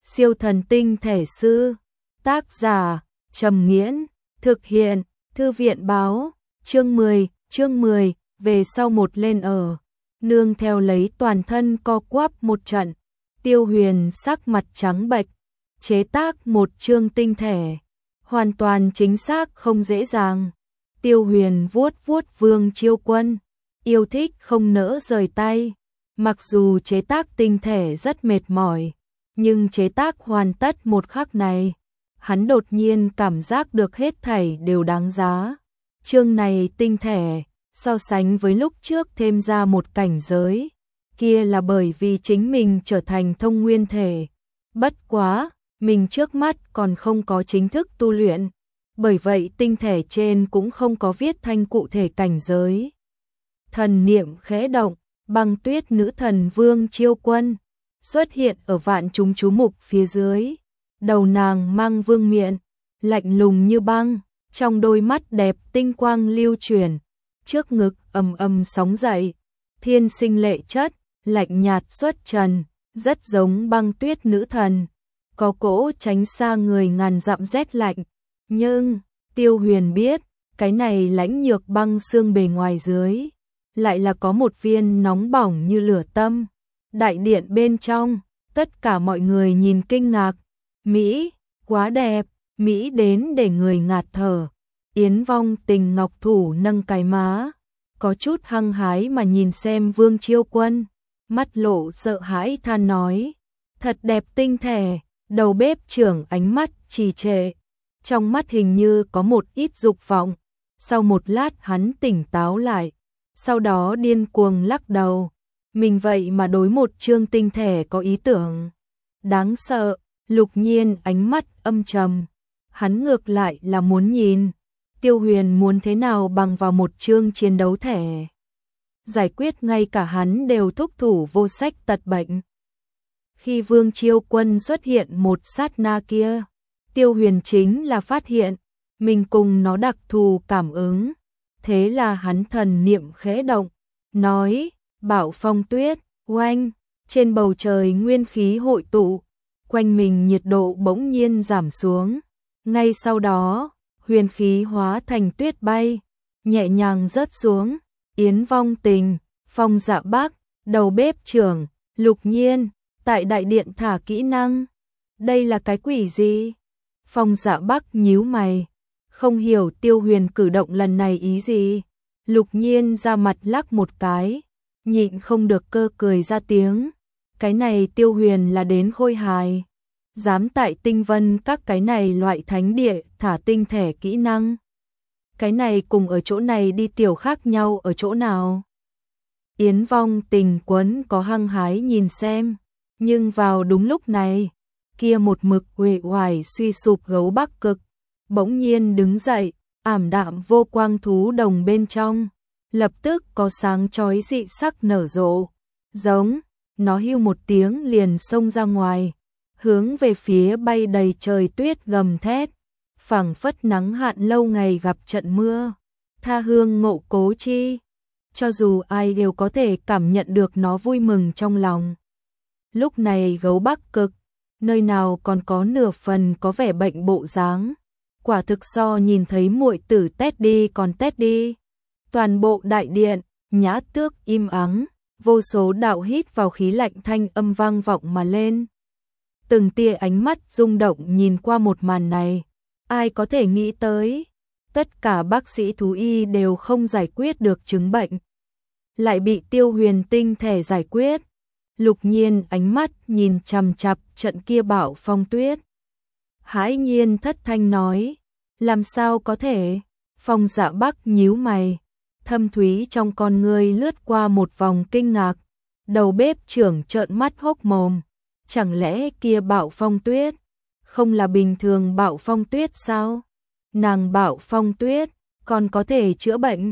Siêu thần tinh thể sư. Tác giả Trầm Nghiễn. Thực hiện Thư viện báo. Chương 10, về sau một lên ở. Nương theo lấy toàn thân co quắp một trận. Tiêu Huyền sắc mặt trắng bệch. Chế tác một chương tinh thể. Hoàn toàn chính xác không dễ dàng. Tiêu Huyền vuốt vuốt Vương Chiêu Quân. Yêu thích không nỡ rời tay. Mặc dù chế tác tinh thể rất mệt mỏi, nhưng chế tác hoàn tất một khắc này, hắn đột nhiên cảm giác được hết thảy đều đáng giá. Chương này tinh thể, so sánh với lúc trước thêm ra một cảnh giới, kia là bởi vì chính mình trở thành thông nguyên thể. Bất quá, mình trước mắt còn không có chính thức tu luyện, bởi vậy tinh thể trên cũng không có viết thanh cụ thể cảnh giới. Thần niệm khẽ động, Băng Tuyết nữ thần Vương Chiêu Quân xuất hiện ở vạn chúng chú mục phía dưới. Đầu nàng mang vương miện, lạnh lùng như băng, trong đôi mắt đẹp tinh quang lưu chuyển, trước ngực ầm ầm sóng dậy, thiên sinh lệ chất, lạnh nhạt xuất trần, rất giống Băng Tuyết nữ thần, có cỗ tránh xa người ngàn dặm rét lạnh. Nhưng Tiêu Huyền biết, cái này lãnh nhược băng xương bề ngoài dưới lại là có một viên nóng bỏng như lửa tâm. Đại điện bên trong, tất cả mọi người nhìn kinh ngạc. Mỹ, quá đẹp, Mỹ đến để người ngạt thở. Yến Vong Tình ngọc thủ nâng cái má, có chút hăng hái mà nhìn xem Vương Chiêu Quân, mắt lộ sợ hãi than nói, thật đẹp tinh thể. Đầu bếp trưởng ánh mắt trì trệ, trong mắt hình như có một ít dục vọng. Sau một lát hắn tỉnh táo lại, sau đó điên cuồng lắc đầu. Mình vậy mà đối một chương tinh thể có ý tưởng. Đáng sợ. Lục Nhiên ánh mắt âm trầm. Hắn ngược lại là muốn nhìn Tiêu Huyền muốn thế nào bằng vào một chương chiến đấu thể. Giải quyết ngay cả hắn đều thúc thủ vô sách tật bệnh. Khi Vương Chiêu Quân xuất hiện một sát na kia, Tiêu Huyền chính là phát hiện mình cùng nó đặc thù cảm ứng. Thế là hắn thần niệm khẽ động, nói, Bạo Phong Tuyết, oanh, trên bầu trời nguyên khí hội tụ, quanh mình nhiệt độ bỗng nhiên giảm xuống. Ngay sau đó, huyền khí hóa thành tuyết bay, nhẹ nhàng rớt xuống. Yến Vong Tình, Phong Dạ Bắc, đầu bếp trưởng, Lục Nhiên, tại đại điện thả kỹ năng. Đây là cái quỷ gì? Phong Dạ Bắc nhíu mày, không hiểu Tiêu Huyền cử động lần này ý gì. Lục Nhiên ra mặt lắc một cái, nhịn không được cơ cười ra tiếng. Cái này Tiêu Huyền là đến khôi hài, dám tại tinh vân các cái này loại thánh địa thả tinh thể kỹ năng. Cái này cùng ở chỗ này đi tiểu khác nhau ở chỗ nào? Yến Vong Tình quấn có hăng hái nhìn xem, nhưng vào đúng lúc này, kia một mực uể oải suy sụp gấu Bắc Cực bỗng nhiên đứng dậy, ảm đạm vô quang thú đồng bên trong, lập tức có sáng chói dị sắc nở rộ, giống, nó hưu một tiếng liền xông ra ngoài, hướng về phía bay đầy trời tuyết gầm thét, phảng phất nắng hạn lâu ngày gặp trận mưa, tha hương ngộ cố chi, cho dù ai đều có thể cảm nhận được nó vui mừng trong lòng. Lúc này gấu Bắc Cực, nơi nào còn có nửa phần có vẻ bệnh bộ dáng. Quả thực so nhìn thấy muội tử tét đi còn tét đi. Toàn bộ đại điện, nhã tước im ắng, vô số đạo hít vào khí lạnh thanh âm vang vọng mà lên. Từng tia ánh mắt rung động nhìn qua một màn này. Ai có thể nghĩ tới, tất cả bác sĩ thú y đều không giải quyết được chứng bệnh, lại bị Tiêu Huyền tinh thể giải quyết. Lục Nhiên ánh mắt nhìn chằm chằm trận kia Bạo Phong Tuyết, hãi nhiên thất thanh nói, làm sao có thể? Phong Dạ Bắc nhíu mày, thâm thúy trong con ngươi lướt qua một vòng kinh ngạc. Đầu bếp trưởng trợn mắt hốc mồm, chẳng lẽ kia Bạo Phong Tuyết không là bình thường Bạo Phong Tuyết sao? Nàng Bạo Phong Tuyết còn có thể chữa bệnh?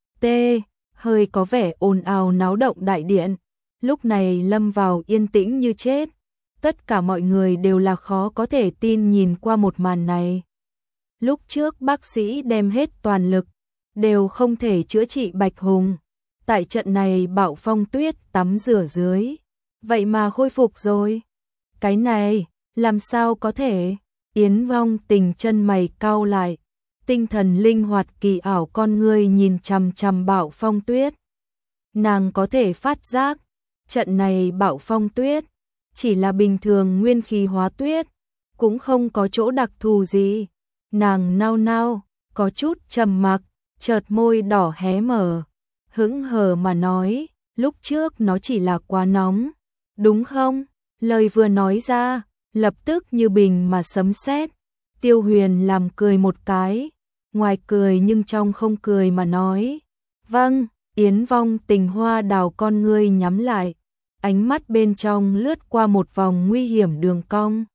Hơi có vẻ ồn ào náo động đại điện, lúc này lâm vào yên tĩnh như chết. Tất cả mọi người đều là khó có thể tin nhìn qua một màn này. Lúc trước bác sĩ đem hết toàn lực, đều không thể chữa trị Bạch Hùng. Tại trận này Bạo Phong Tuyết tắm rửa dưới, vậy mà khôi phục rồi. Cái này, Làm sao có thể? Yến Vong Tình chân mày cau lại, tinh thần linh hoạt kỳ ảo con ngươi nhìn chằm chằm Bạo Phong Tuyết. Nàng có thể phát giác, trận này Bạo Phong Tuyết chỉ là bình thường nguyên khí hóa tuyết, cũng không có chỗ đặc thù gì. Nàng nao nao, có chút trầm mặc, chợt môi đỏ hé mở, hững hờ mà nói, lúc trước nó chỉ là quá nóng, đúng không? Lời vừa nói ra, lập tức như bình mà sấm sét. Tiêu Huyền làm cười một cái, ngoài cười nhưng trong không cười mà nói, vâng. Yến Vong Tình hoa đào con ngươi nhắm lại, ánh mắt bên trong lướt qua một vòng nguy hiểm đường cong.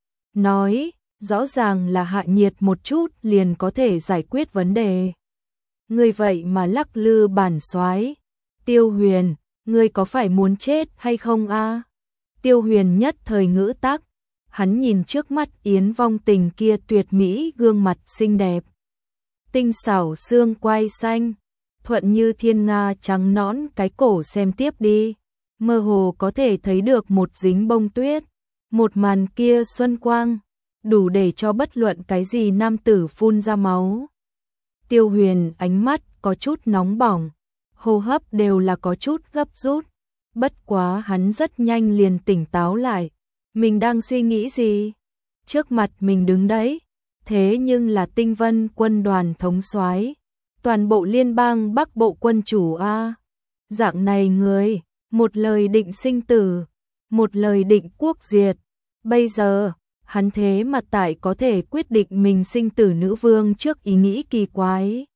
Nói, rõ ràng là hạ nhiệt một chút liền có thể giải quyết vấn đề. Ngươi vậy mà lắc lư bản soái. Tiêu Huyền, ngươi có phải muốn chết hay không a? Tiêu Huyền nhất thời ngữ tắc, hắn nhìn trước mắt Yến Vong Tình kia tuyệt mỹ gương mặt xinh đẹp. Tinh xảo xương quai xanh, thuận như thiên nga trắng nõn, cái cổ xem tiếp đi, mơ hồ có thể thấy được một dính bông tuyết, một màn kia xuân quang, đủ để cho bất luận cái gì nam tử phun ra máu. Tiêu Huyền ánh mắt có chút nóng bỏng, hô hấp đều là có chút gấp rút, bất quá hắn rất nhanh liền tỉnh táo lại, mình đang suy nghĩ gì? Trước mặt mình đứng đấy, thế nhưng là Tinh Vân quân đoàn thống soái, toàn bộ liên bang Bắc Bộ quân chủ a. Dạng này người, một lời định sinh tử, một lời định quốc diệt. Bây giờ, hắn thế mà tại có thể quyết định mình sinh tử nữ vương trước ý nghĩ kỳ quái.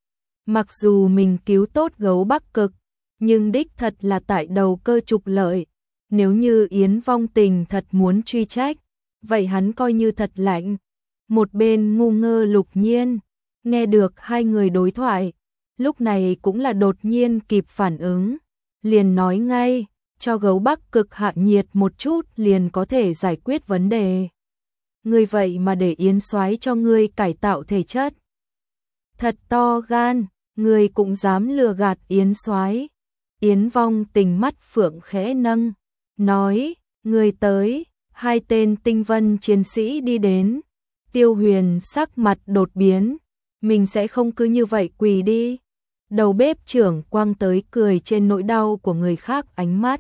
Mặc dù mình cứu tốt gấu Bắc Cực, nhưng đích thật là tại đầu cơ trục lợi. Nếu như Yến Vong Tình thật muốn truy trách, vậy hắn coi như thật lạnh. Một bên ngu ngơ Lục Nhiên, nghe được hai người đối thoại, lúc này cũng là đột nhiên kịp phản ứng, liền nói ngay, cho gấu Bắc Cực hạ nhiệt một chút liền có thể giải quyết vấn đề. Ngươi vậy mà để Yến soái cho ngươi cải tạo thể chất. Thật to gan, ngươi cũng dám lừa gạt Yến soái. Yến Vong Tình mắt phượng khẽ nâng, nói, ngươi tới. Hai tên tinh vân chiến sĩ đi đến. Tiêu Huyền sắc mặt đột biến, mình sẽ không cứ như vậy quỳ đi. Đầu bếp trưởng quang tới cười trên nỗi đau của người khác, ánh mắt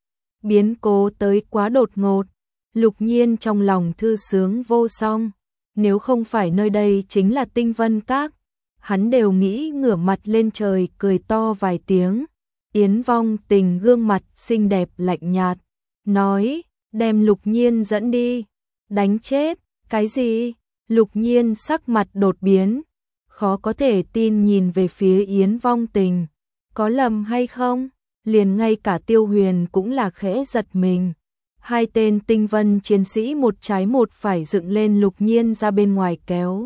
biến cố tới quá đột ngột. Lục Nhiên trong lòng thư sướng vô song, nếu không phải nơi đây chính là Tinh Vân Các, hắn đều nghĩ ngửa mặt lên trời cười to vài tiếng. Yến Vong Tình gương mặt xinh đẹp lạnh nhạt, nói, đem Lục Nhiên dẫn đi. Đánh chết, cái gì? Lục Nhiên sắc mặt đột biến, khó có thể tin nhìn về phía Yến Vong Tình, có lầm hay không? Liền ngay cả Tiêu Huyền cũng là khẽ giật mình. Hai tên tinh vân chiến sĩ một trái một phải dựng lên Lục Nhiên ra bên ngoài kéo.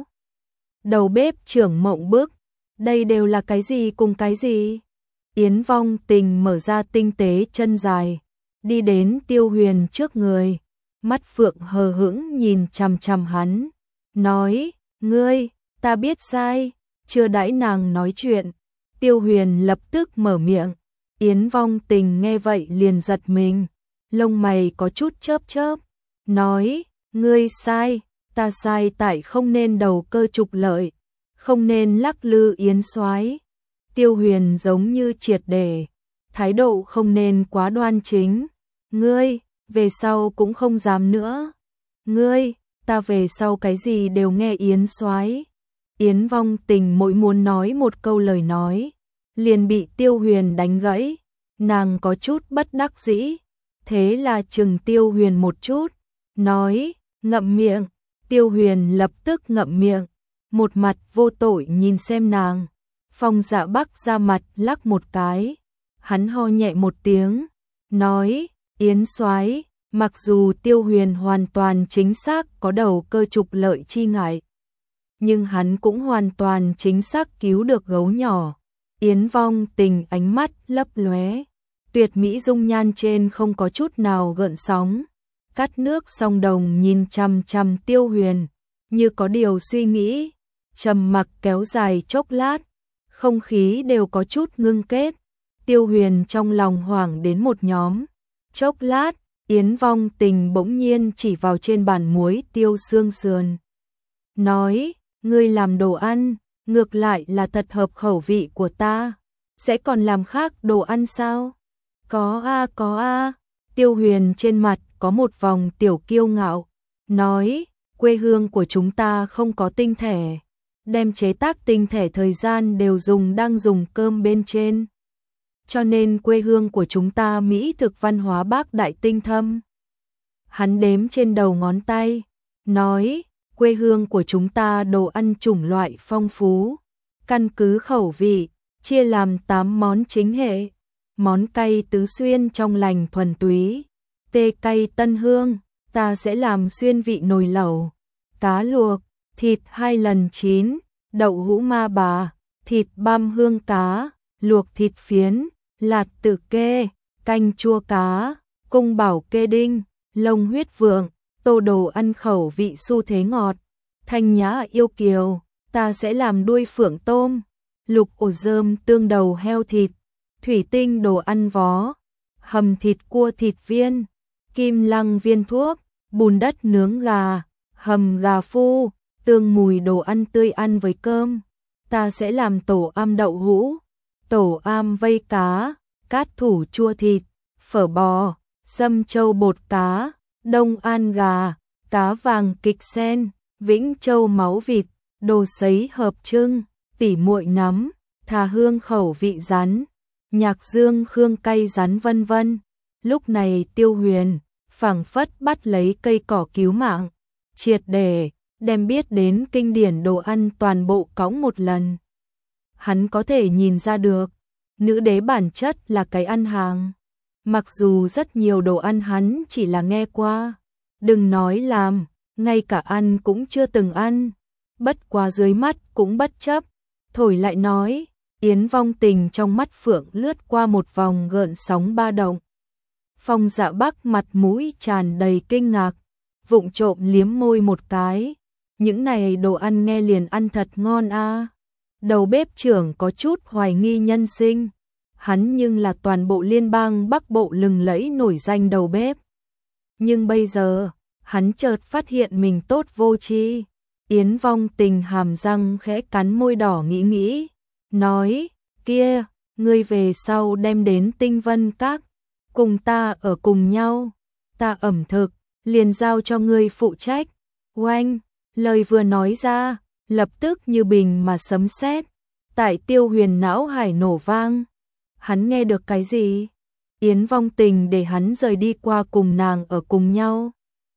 Đầu bếp trưởng mộng bức, đây đều là cái gì cùng cái gì? Yến Vong Tình mở ra tinh tế chân dài, đi đến Tiêu Huyền trước người, mắt phượng hờ hững nhìn chằm chằm hắn, nói, ngươi, ta biết sai. Chưa đãi nàng nói chuyện, Tiêu Huyền lập tức mở miệng. Yến Vong Tình nghe vậy liền giật mình, lông mày có chút chớp chớp, nói, ngươi sai, ta sai tại không nên đầu cơ trục lợi, không nên lắc lư Yến soái. Tiêu Huyền giống như triệt để, thái độ không nên quá đoan chính. Ngươi, về sau cũng không dám nữa. Ngươi, ta về sau cái gì đều nghe Yến soái. Yến Vong Tình mỗi muốn nói một câu lời nói, liền bị Tiêu Huyền đánh gãy. Nàng có chút bất đắc dĩ, thế là chừng Tiêu Huyền một chút, nói, ngậm miệng. Tiêu Huyền lập tức ngậm miệng, một mặt vô tội nhìn xem nàng. Phong Dạ Bắc ra mặt lắc một cái, hắn ho nhẹ một tiếng, nói, Yến soái, mặc dù Tiêu Huyền hoàn toàn chính xác có đầu cơ trục lợi chi ngại, nhưng hắn cũng hoàn toàn chính xác cứu được gấu nhỏ. Yến Vong Tình ánh mắt lấp lóe, tuyệt mỹ dung nhan trên không có chút nào gợn sóng. Cắt nước song đồng nhìn chằm chằm Tiêu Huyền, như có điều suy nghĩ, trầm mặc kéo dài chốc lát, không khí đều có chút ngưng kết. Tiêu Huyền trong lòng hoảng đến một nhóm, chốc lát, Yến Vong Tình bỗng nhiên chỉ vào trên bàn muối tiêu xương sườn. Nói, ngươi làm đồ ăn, ngược lại là thật hợp khẩu vị của ta. Sẽ còn làm khác đồ ăn sao? Có a. Tiêu Huyền trên mặt có một vòng tiểu kiêu ngạo. Nói, quê hương của chúng ta không có tinh thể. Đem chế tác tinh thể thời gian đều đang dùng cơm bên trên. Cho nên quê hương của chúng ta mỹ thực văn hóa bác đại tinh thâm. Hắn đếm trên đầu ngón tay, nói, quê hương của chúng ta đồ ăn chủng loại phong phú, căn cứ khẩu vị, chia làm 8 món chính hệ. Món cay tứ xuyên trong lành thuần túy, tê cay tân hương, ta sẽ làm xuyên vị nồi lẩu, cá luộc, thịt 2 lần chín, đậu hũ ma bà, thịt băm hương cá, luộc thịt phiến, lạt tử kê, canh chua cá, cung bảo kê đinh, lông huyết vượng, tô đồ ăn khẩu vị xu thế ngọt, thanh nhã yêu kiều, ta sẽ làm đuôi phượng tôm, lục ổ rơm tương đầu heo thịt, thủy tinh đồ ăn vó, hầm thịt cua thịt viên, kim lăng viên thuốc, bùn đất nướng gà, hầm gà phu, tương mùi đồ ăn tươi ăn với cơm. Ta sẽ làm tổ am đậu hũ, tổ am vây cá, cát thủ chua thịt, phở bò, sâm châu bột cá, đông an gà, cá vàng kịch sen, vĩnh châu máu vịt, đồ sấy hợp trưng, tỉ muội nấm, thà hương khẩu vị rắn, nhạc dương khương cay rắn vân vân. Lúc này Tiêu Huyền phảng phất bắt lấy cây cỏ cứu mạng, triệt để đem biết đến kinh điển đồ ăn toàn bộ cõng một lần. Hắn có thể nhìn ra được, nữ đế bản chất là cái ăn hàng. Mặc dù rất nhiều đồ ăn hắn chỉ là nghe qua, đừng nói làm, ngay cả ăn cũng chưa từng ăn. Bất quá dưới mắt cũng bất chấp, thổi lại nói, Yến Vong Tình trong mắt phượng lướt qua một vòng gợn sóng ba động. Phong Dạ Bắc mặt mũi tràn đầy kinh ngạc, vụng trộm liếm môi một cái. Những này đồ ăn nghe liền ăn thật ngon a. Đầu bếp trưởng có chút hoài nghi nhân sinh. Hắn nhưng là toàn bộ liên bang Bắc Bộ lừng lẫy nổi danh đầu bếp. Nhưng bây giờ, hắn chợt phát hiện mình tốt vô tri. Yến Vong Tình hàm răng khẽ cắn môi đỏ nghĩ, nói, kia, ngươi về sau đem đến Tinh Vân Các, cùng ta ở cùng nhau, ta ẩm thực, liền giao cho ngươi phụ trách. Oanh, lời vừa nói ra, lập tức như bình mà sấm sét, tại Tiêu Huyền não hải nổ vang. Hắn nghe được cái gì? Yến Vong Tình để hắn rời đi qua cùng nàng ở cùng nhau.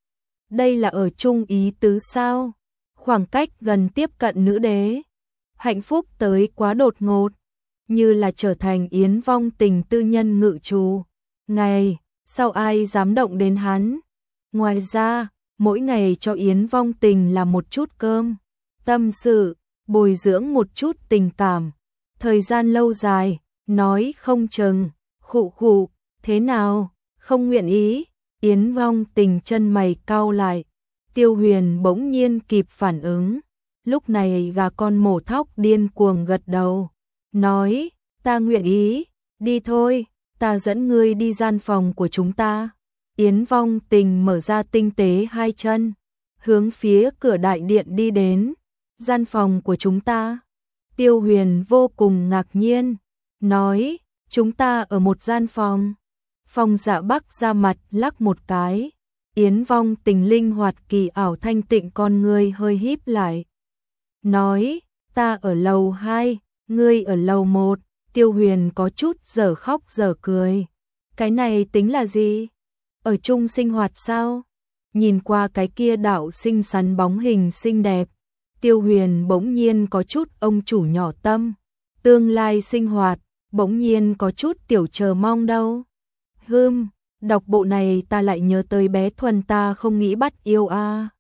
Đây là ở chung ý tứ sao? Khoảng cách gần tiếp cận nữ đế. Hạnh phúc tới quá đột ngột, như là trở thành Yến Vong Tình tư nhân ngự trù. Ngày, sao ai dám động đến hắn? Ngoài ra, mỗi ngày cho Yến Vong Tình là một chút cơm, tâm sự, bồi dưỡng một chút tình cảm. Thời gian lâu dài, nói không chừng, khụ, thế nào, không nguyện ý. Yến Vong Tình chân mày cau lại. Tiêu Huyền bỗng nhiên kịp phản ứng. Lúc này gà con mổ thóc điên cuồng gật đầu, nói, ta nguyện ý, đi thôi, ta dẫn ngươi đi gian phòng của chúng ta. Yến Vong Tình mở ra tinh tế hai chân, hướng phía cửa đại điện đi đến. Gian phòng của chúng ta? Tiêu Huyền vô cùng ngạc nhiên, nói, chúng ta ở một gian phòng. Phong Dạ Bắc ra mặt lắc một cái. Yến Vong Tình linh hoạt kỳ ảo thanh tịnh con ngươi hơi híp lại. Nói, ta ở lầu 2, ngươi ở lầu 1. Tiêu Huyền có chút dở khóc dở cười. Cái này tính là gì? Ở chung sinh hoạt sao? Nhìn qua cái kia đạo xinh xắn bóng hình xinh đẹp, Tiêu Huyền bỗng nhiên có chút ông chủ nhỏ tâm. Tương lai sinh hoạt, bỗng nhiên có chút tiểu chờ mong đâu. Đọc bộ này ta lại nhớ tới bé Thuần ta không nghĩ bắt yêu a.